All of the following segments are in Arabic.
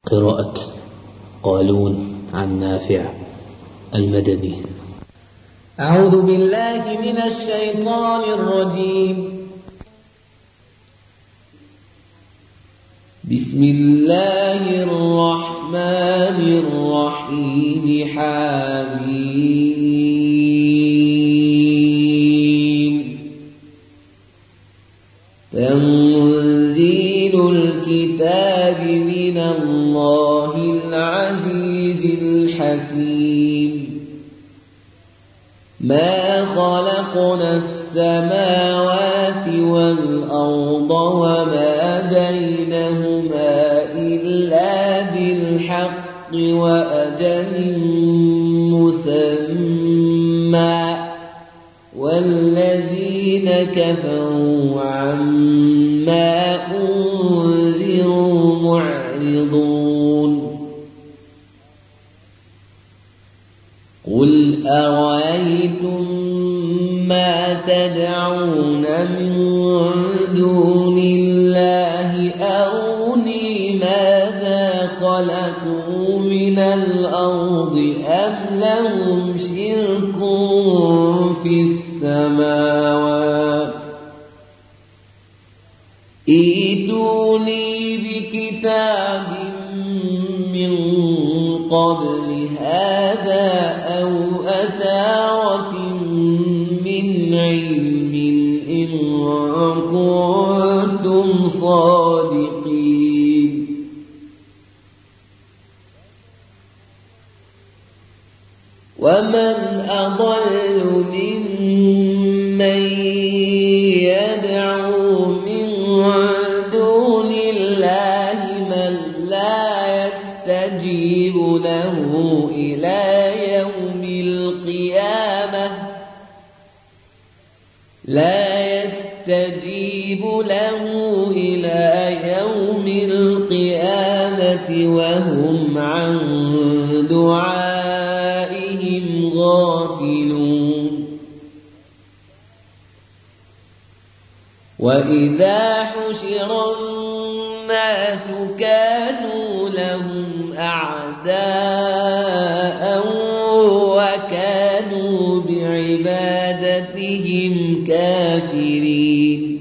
قراءة قالون عن نافع المدني. أعوذ بالله من الشيطان الرجيم. بسم الله الرحمن الرحيم. حميم. تنزيل الكتاب من الله العزيز الحكيم. ما خلقنا السماوات والأرض وما بينهما إلا بالحق وأجل مسمى والذين كفروا عما أنذروا معرضون. قل أرأيتم ما تدعون من دون الله أروني ماذا خلقوا من الأرض أم لهم شرك في السماوات ائتوني بكتاب من قبل هذا أو أثارة من علم إن كنتم صادقين. ومن أضل ممن يدعو من دون الله من لا يستجيب له إلى يوم القيامة وهم عن دعائهم غافلون. وإذا حشر الناس كانوا لهم أعداء وكانوا بعبادتهم كافرين.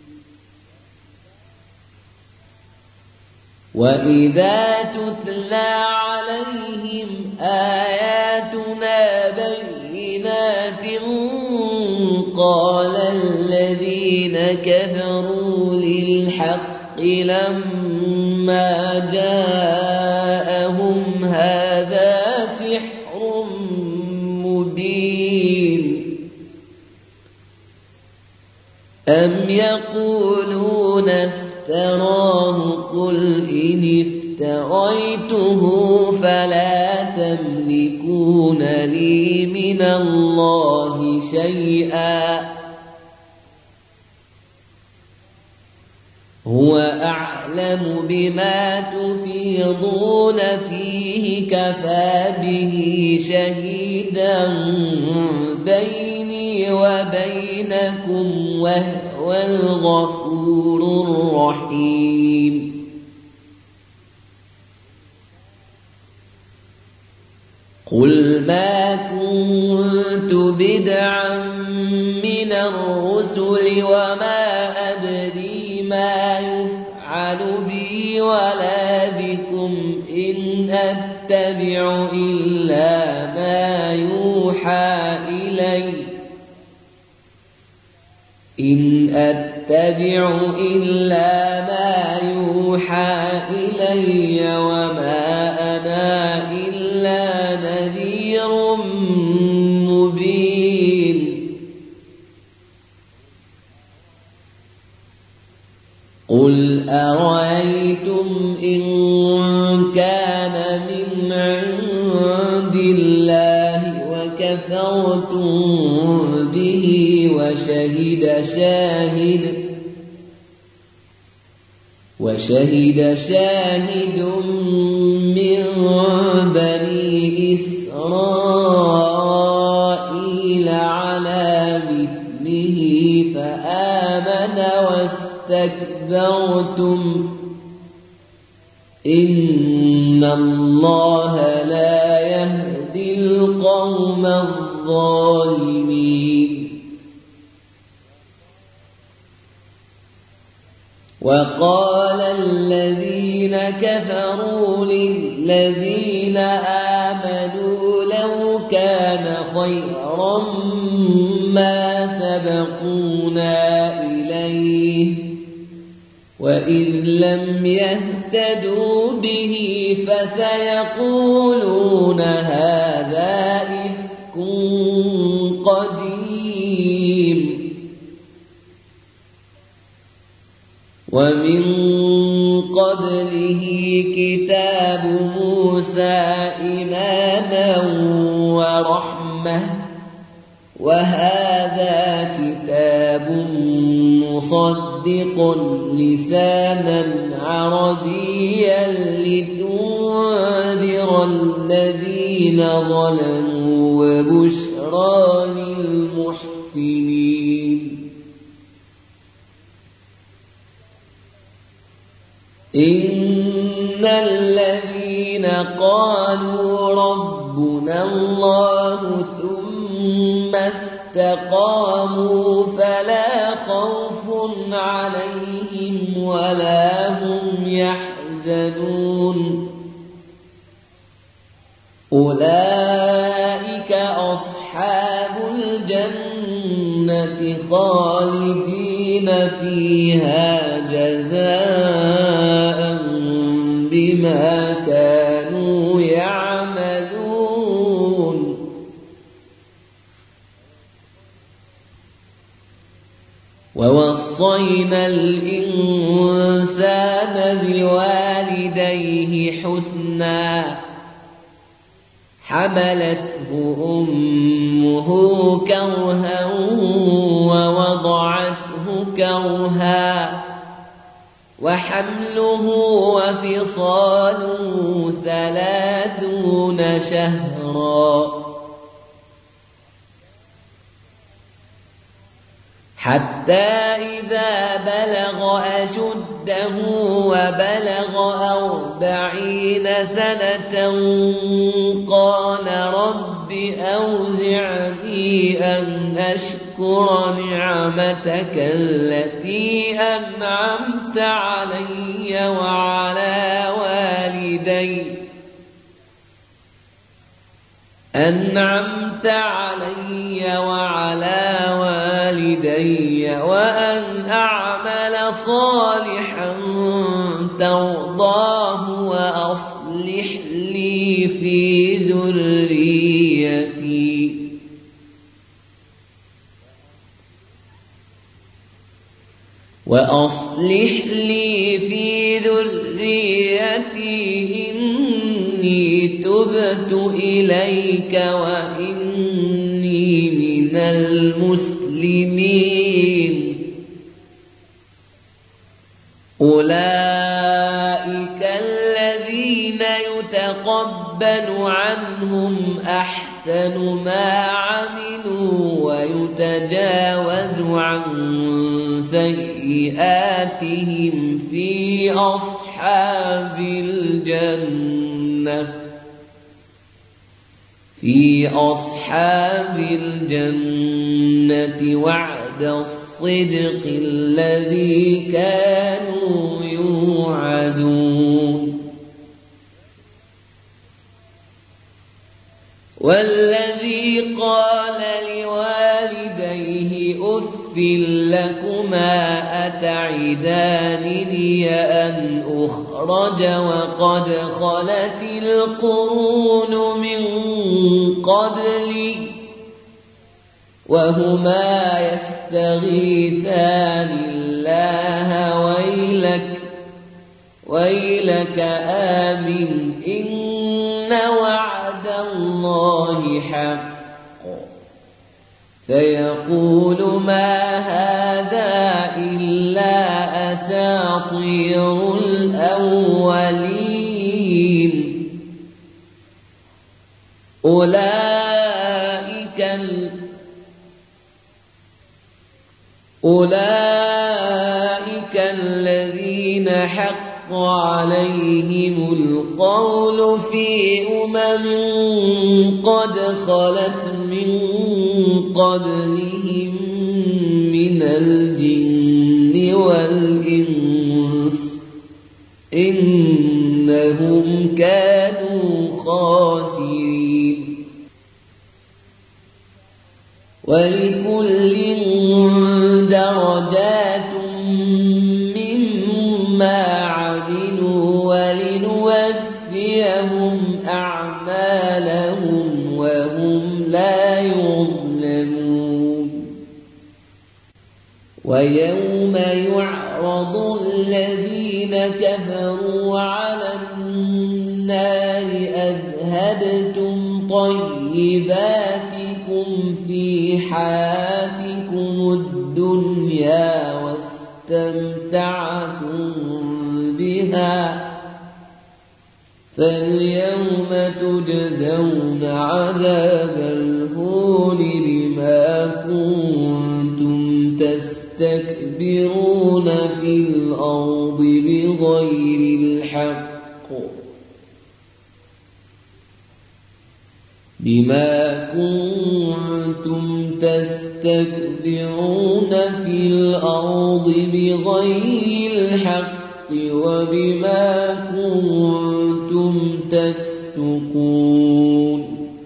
وإذا تتلى عليهم آياتنا بينات قال الذين كفروا للحق لما جاءهم هذا سحر مبين. أم يقولون افتراه قل إن افتريته فلا تملكون لي من الله شيئا هو أعلم بما تفيضون فيه كفى به شهيدا بيني وبينكم وهو الغفور الرحيم. قل ما كنت بدعا من الرسل وما أدري ما يفعل بي ولا بكم إن أتبع إلا ما يوحى إلي وما أنا إلا نذير مبين. قل أرأيتم إن كان من عند الله وكفرتم به وشهد شاهد من بني إسرائيل على مثله فآمن واستكبرتم إن إن الله لا يهدي القوم الظالمين. وقال الذين كفروا للذين آمنوا لو كان خيرا ما سبقونا إليه وإذ لم يهتدوا به فسيقولون هذا إفك قديم. ومن قبله كتاب موسى إماما ورحمة وهذا كتاب مصدق لسانا عربيا لتنذر الذين ظلموا وبشرى للمحسنين. إن الذين قالوا ربنا الله ثم استقاموا فلا خوف عليهم ولا هم يحزنون. أولئك أصحاب الجنة خالدين فيها جزاء بما كانوا يعملون. ووصينا الإنسان بوالديه حسنا حملته أمه كرها ووضعته كرها وحمله وفصاله 30 شهرا حتى إذا بلغ أشده وبلغ 40 سنة قال رب أوزعني أن أشكر نعمتك التي أنعمت علي وعلى والدي وأن أعمل صالحا ترضاه وأصلح لي في ذريتي إني تبت إليك وإني من المسلمين. أولئك الذين يتقبل عنهم أحسن ما عملوا ويتجاوز عن سيئاتهم في أصحاب الجنة وعد الصدق الذي كانوا يوعدون. والذي قال لوالديه أف لكما أتعدانني أن أخرج وقد خلت القرون من قبلي وهما يستغيثان الله ويلك آمن إن وعد الله حق فيقول ما هذا إلا أساطير الأولين. أولئك الذين حق عليهم القول في قد خلت من قبلهم من الجن والإنس إنهم كانوا خاسرين ولكل درجات مما عملوا ولنوفيهم أعمالهم وهم لا يظلمون ويوم يعرض الذين كفروا على النار أذهبتم طيباتكم في حياتكم الدنيا واستمتعتم بها فاليوم تجزون عذاب الهون بما كنتم تستكبرون في الأرض بغير الحق وبما كنتم تفسقون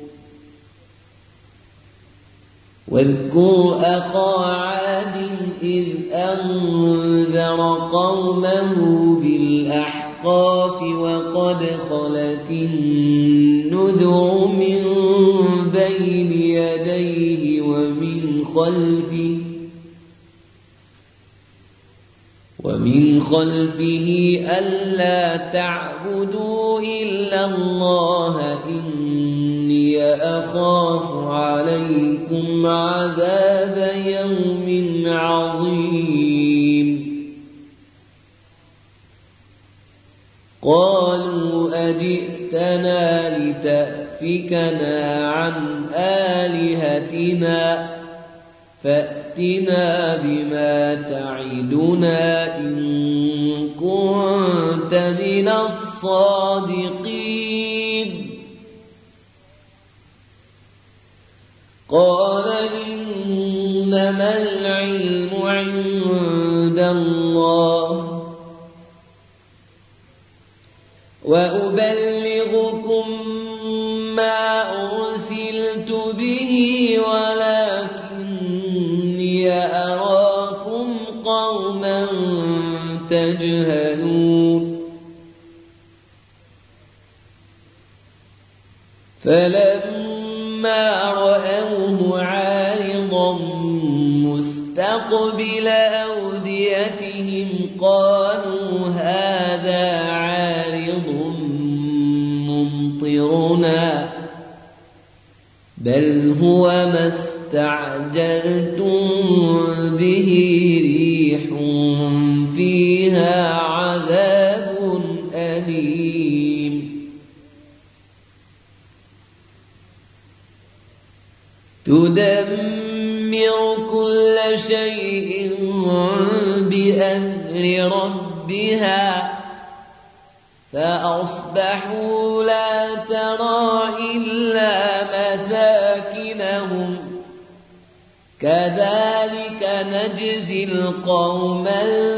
واذكر أخا عاد إذ أنذر قومه بالأحقاف وقد خلت النذر من بين يديه ومن خلفه ألا تعبدوا إلا الله إني أخاف عليكم عذاب يوم عظيم قالوا أجئتنا لتأفكنا عن آلهتنا فأتنا بما تعدنا إن كنت من الصادقين قال إنما العلم عند الله وأبلغكم ما أرسلت به ولكني أراكم قوما تجهلون فلما رأوه عارضا مستقبل أوديتهم قالوا هذا عارض ممطرنا بل هو ما استعجلتم به ريح فيها عذاب أليم تدمر كل شيء بأمر ربها فأصبحوا لا ترى إلا مساكنهم كذلك نجزي القوم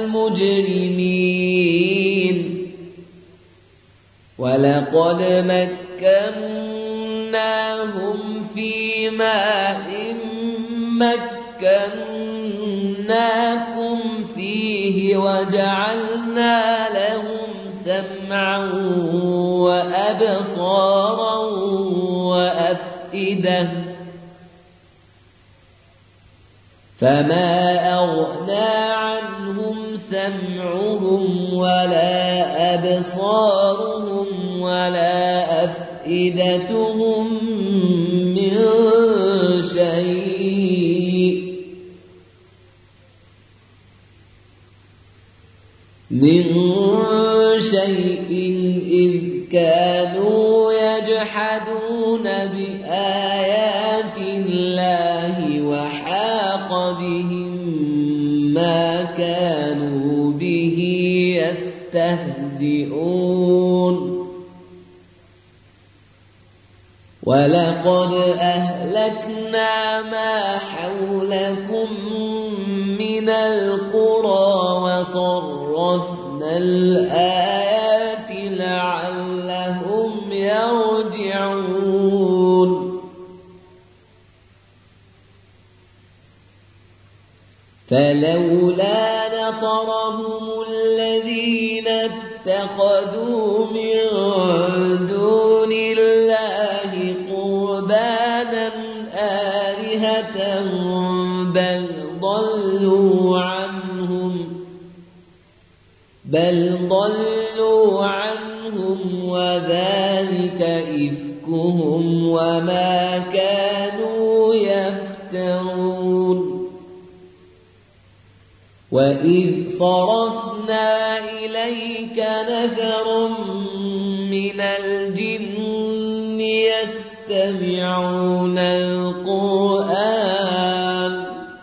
المجرمين ولقد مكناهم في ماء مكناكم فيه وجعلنا لهم سمعا وأبصارا وأفئدة فما أغنى عنهم سمعهم ولا أبصارهم ولا أفئدتهم من شيء إذ كانوا يجحدون بآيات الله وحاق بهم ما كانوا به يستهزئون ولقد أهلكنا ما حولكم من القرى وصرفنا الآيات لعلهم يرجعون فلولا نصرهم الذين اتخذوا من دون الله قربانا آلهة بل ضلوا عنهم وذلك إفكهم وما كانوا يفترون وإذ صرفنا إليك نفر من الجن يستمعون القرآن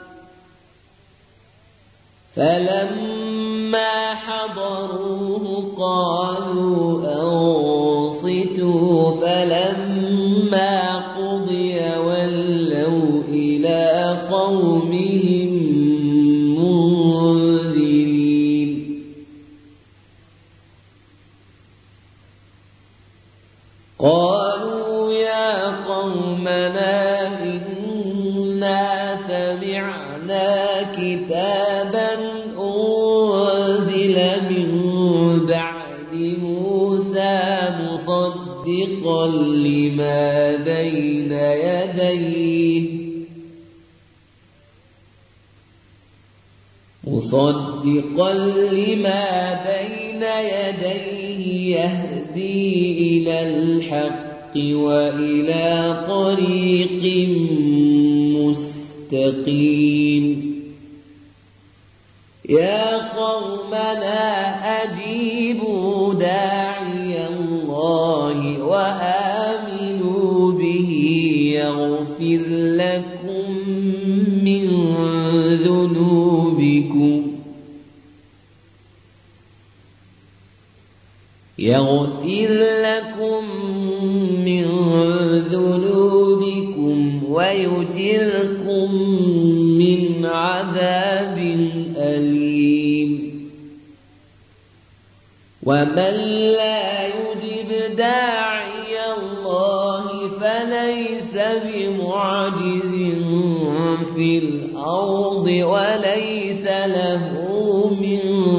فلما حضروه قالوا أنصتوا فلما قضي ولوا إلى قومهم منذرين قالوا يا قومنا إنا سمعنا كتابا أنزل من بعد موسى مصدقا لما بين يديه يهدي إلى الحق وإلى طريق مستقيم يا قومنا أجيبوا داعي الله وآمنوا به يغفر لكم من ذنوبكم ويجركم من عذاب أليم ومن لا يجب داعي الله فليس بمعجز في الأرض وليس له من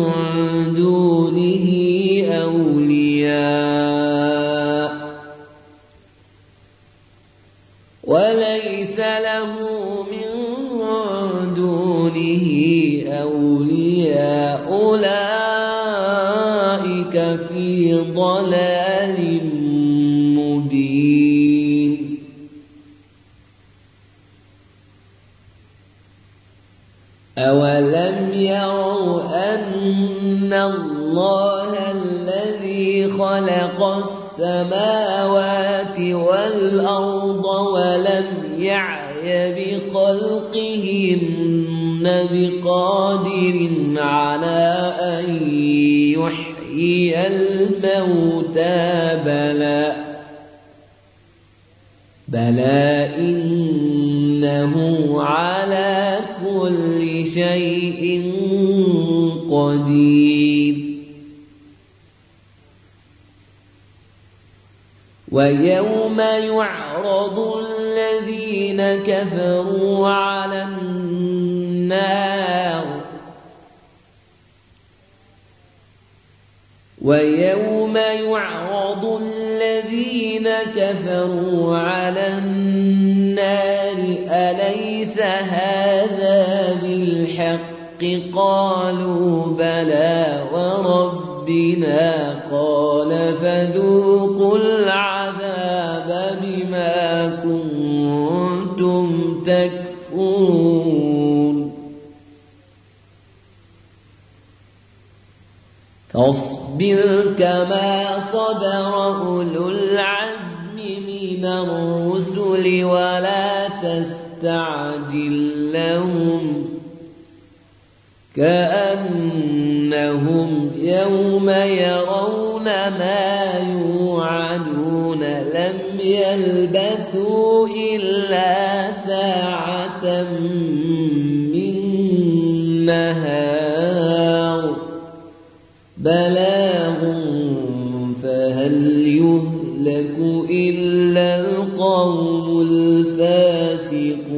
دونه أولياء أولئك في ضلال مبين أولم يروا أن الله الذي خلق السماوات والأرض ولم يعي بخلقهن بقادر على أن يحيي الموتى بلى إنه على كل شيء قدير ويوم يعرض الذين كفروا على النار أليس هذا بالحق قالوا بلى وربنا قال فذوقوا العذاب بما كنتم تكفرون فاصبر كما صبر أولو العزم من الرسل ولا تستعجل لهم كأنهم يوم يرون ما يوعدون توعدون لم يلبثوا إلا ساعة من نهار بلاغ فهل يهلك إلا القوم الفاسقون